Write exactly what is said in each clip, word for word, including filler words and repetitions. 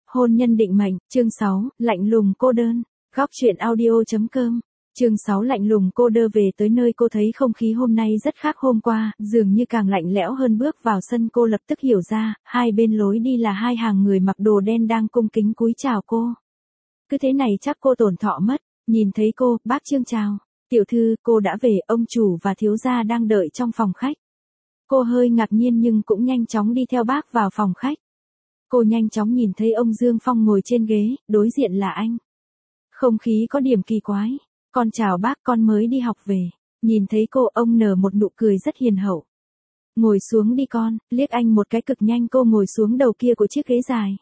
Hôn nhân định mệnh, chương sáu, lạnh lùng cô đơn. Góc truyện audio.com. Chương sáu lạnh lùng cô đơn. Về tới nơi cô thấy không khí hôm nay rất khác hôm qua, dường như càng lạnh lẽo hơn. Bước vào sân cô lập tức hiểu ra, hai bên lối đi là hai hàng người mặc đồ đen đang cung kính cúi chào cô. Cứ thế này chắc cô tổn thọ mất. Nhìn thấy cô, bác Trương chào. Tiểu thư, cô đã về, ông chủ và thiếu gia đang đợi trong phòng khách. Cô hơi ngạc nhiên nhưng cũng nhanh chóng đi theo bác vào phòng khách. Cô nhanh chóng nhìn thấy ông Dương Phong ngồi trên ghế, đối diện là anh. Không khí có điểm kỳ quái. Con chào bác, con mới đi học về. Nhìn thấy cô, ông nở một nụ cười rất hiền hậu. Ngồi xuống đi con, liếc anh một cái cực nhanh. Cô ngồi xuống đầu kia của chiếc ghế dài.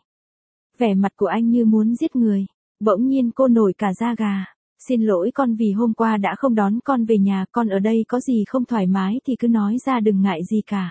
Vẻ mặt của anh như muốn giết người. Bỗng nhiên cô nổi cả da gà. Xin lỗi con vì hôm qua đã không đón con về nhà, con ở đây có gì không thoải mái thì cứ nói ra, đừng ngại gì cả.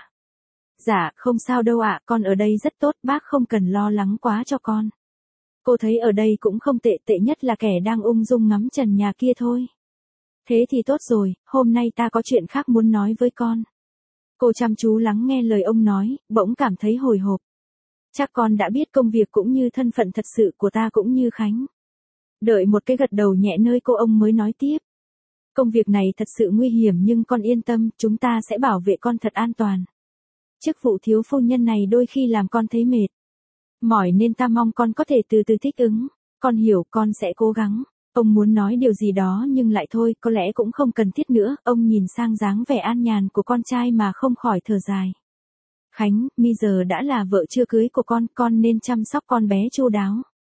Dạ, không sao đâu ạ, con ở đây rất tốt, bác không cần lo lắng quá cho con. Cô thấy ở đây cũng không tệ, tệ nhất là kẻ đang ung dung ngắm trần nhà kia thôi. Thế thì tốt rồi, hôm nay ta có chuyện khác muốn nói với con. Cô chăm chú lắng nghe lời ông nói, bỗng cảm thấy hồi hộp. Chắc con đã biết công việc cũng như thân phận thật sự của ta cũng như Khánh. Đợi một cái gật đầu nhẹ nơi cô, ông mới nói tiếp. Công việc này thật sự nguy hiểm nhưng con yên tâm, chúng ta sẽ bảo vệ con thật an toàn. Chức vụ thiếu phu nhân này đôi khi làm con thấy mệt mỏi nên ta mong con có thể từ từ thích ứng. Con hiểu, con sẽ cố gắng. Ông muốn nói điều gì đó nhưng lại thôi, có lẽ cũng không cần thiết nữa. Ông nhìn sang dáng vẻ an nhàn của con trai mà không khỏi thở dài. Khánh, mi giờ đã là vợ chưa cưới của con, con nên chăm sóc con bé chu đáo.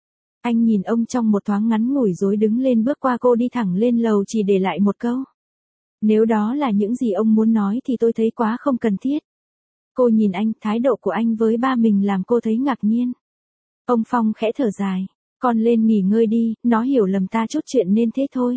Anh nhìn ông trong một thoáng ngắn ngủi rồi đứng lên bước qua cô, đi thẳng lên lầu, chỉ để lại một câu. Nếu đó là những gì ông muốn nói thì tôi thấy quá không cần thiết. Cô nhìn anh, thái độ của anh với ba mình làm cô thấy ngạc nhiên. Ông Phong khẽ thở dài. Con lên nghỉ ngơi đi, nó hiểu lầm ta chút chuyện nên thế thôi.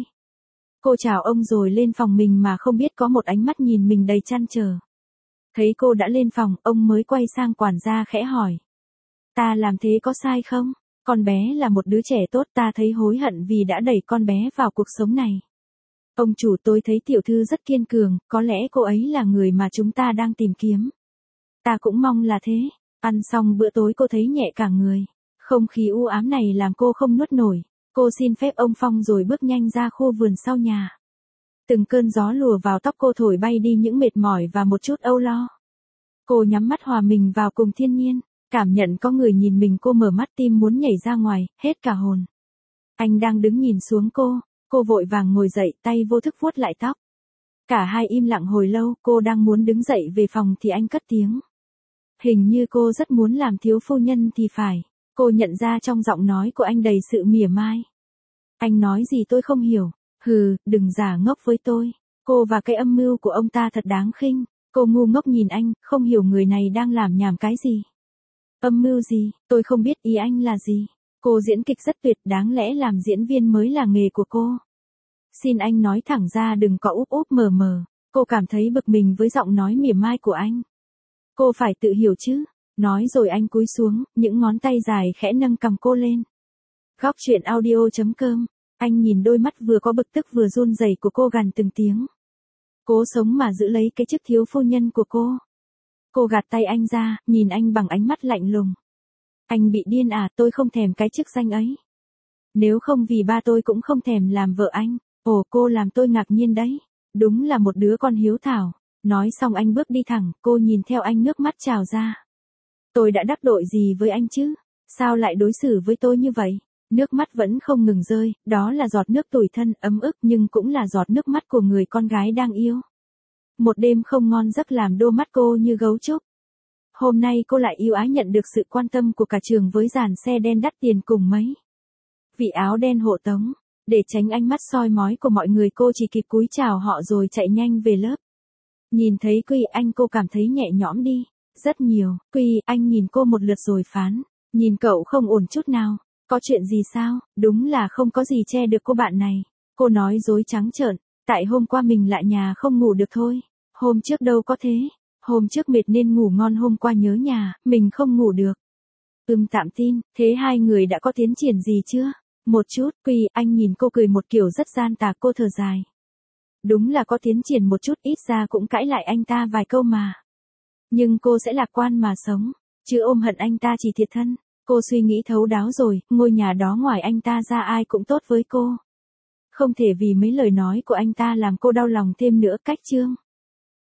Cô chào ông rồi lên phòng mình mà không biết có một ánh mắt nhìn mình đầy trăn trở. Thấy cô đã lên phòng, ông mới quay sang quản gia khẽ hỏi. Ta làm thế có sai không? Con bé là một đứa trẻ tốt, ta thấy hối hận vì đã đẩy con bé vào cuộc sống này. Ông chủ, tôi thấy tiểu thư rất kiên cường, có lẽ cô ấy là người mà chúng ta đang tìm kiếm. Ta cũng mong là thế. Ăn xong bữa tối cô thấy nhẹ cả người. Không khí u ám này làm cô không nuốt nổi. Cô xin phép ông Phong rồi bước nhanh ra khu vườn sau nhà. Từng cơn gió lùa vào tóc cô thổi bay đi những mệt mỏi và một chút âu lo. Cô nhắm mắt hòa mình vào cùng thiên nhiên. Cảm nhận có người nhìn mình, cô mở mắt, tim muốn nhảy ra ngoài, hết cả hồn. Anh đang đứng nhìn xuống cô. Cô vội vàng ngồi dậy, tay vô thức vuốt lại tóc. Cả hai im lặng hồi lâu, cô đang muốn đứng dậy về phòng thì anh cất tiếng. Hình như cô rất muốn làm thiếu phu nhân thì phải. Cô nhận ra trong giọng nói của anh đầy sự mỉa mai. Anh nói gì tôi không hiểu. Hừ, đừng giả ngốc với tôi. Cô và cái âm mưu của ông ta thật đáng khinh. Cô ngu ngốc nhìn anh, không hiểu người này đang làm nhảm cái gì. Âm mưu gì, tôi không biết ý anh là gì. Cô diễn kịch rất tuyệt, đáng lẽ làm diễn viên mới là nghề của cô. Xin anh nói thẳng ra, đừng có úp úp mờ mờ. Cô cảm thấy bực mình với giọng nói mỉa mai của anh. Cô phải tự hiểu chứ. Nói rồi anh cúi xuống, những ngón tay dài khẽ nâng cằm cô lên. Góc truyện audio.com. Anh nhìn đôi mắt vừa có bực tức vừa run rẩy của cô, gằn từng tiếng. Cố sống mà giữ lấy cái chức thiếu phu nhân của cô. Cô gạt tay anh ra, nhìn anh bằng ánh mắt lạnh lùng. Anh bị điên à, tôi không thèm cái chức danh ấy. Nếu không vì ba tôi cũng không thèm làm vợ anh. Ồ, cô làm tôi ngạc nhiên đấy. Đúng là một đứa con hiếu thảo. Nói xong anh bước đi thẳng, cô nhìn theo anh, nước mắt trào ra. Tôi đã đắc tội gì với anh chứ? Sao lại đối xử với tôi như vậy? Nước mắt vẫn không ngừng rơi, đó là giọt nước tủi thân, ấm ức nhưng cũng là giọt nước mắt của người con gái đang yêu. Một đêm không ngon giấc làm đôi mắt cô như gấu trúc. Hôm nay cô lại yêu ái nhận được sự quan tâm của cả trường với dàn xe đen đắt tiền cùng mấy vị áo đen hộ tống. Để tránh ánh mắt soi mói của mọi người, cô chỉ kịp cúi chào họ rồi chạy nhanh về lớp. Nhìn thấy Quy Anh, cô cảm thấy nhẹ nhõm đi. Rất nhiều. Quy Anh nhìn cô một lượt rồi phán. Nhìn cậu không ổn chút nào. Có chuyện gì sao? Đúng là không có gì che được cô bạn này. Cô nói dối trắng trợn. Tại hôm qua mình lại nhà không ngủ được thôi. Hôm trước đâu có thế. Hôm trước mệt nên ngủ ngon, hôm qua nhớ nhà, mình không ngủ được. Ừm, tạm tin. Thế hai người đã có tiến triển gì chưa? Một chút. Quy Anh nhìn cô cười một kiểu rất gian tà, cô thở dài. Đúng là có tiến triển một chút, ít ra cũng cãi lại anh ta vài câu mà. Nhưng cô sẽ lạc quan mà sống. Chứ ôm hận anh ta chỉ thiệt thân. Cô suy nghĩ thấu đáo rồi, ngôi nhà đó ngoài anh ta ra ai cũng tốt với cô. Không thể vì mấy lời nói của anh ta làm cô đau lòng thêm nữa. Cách Trương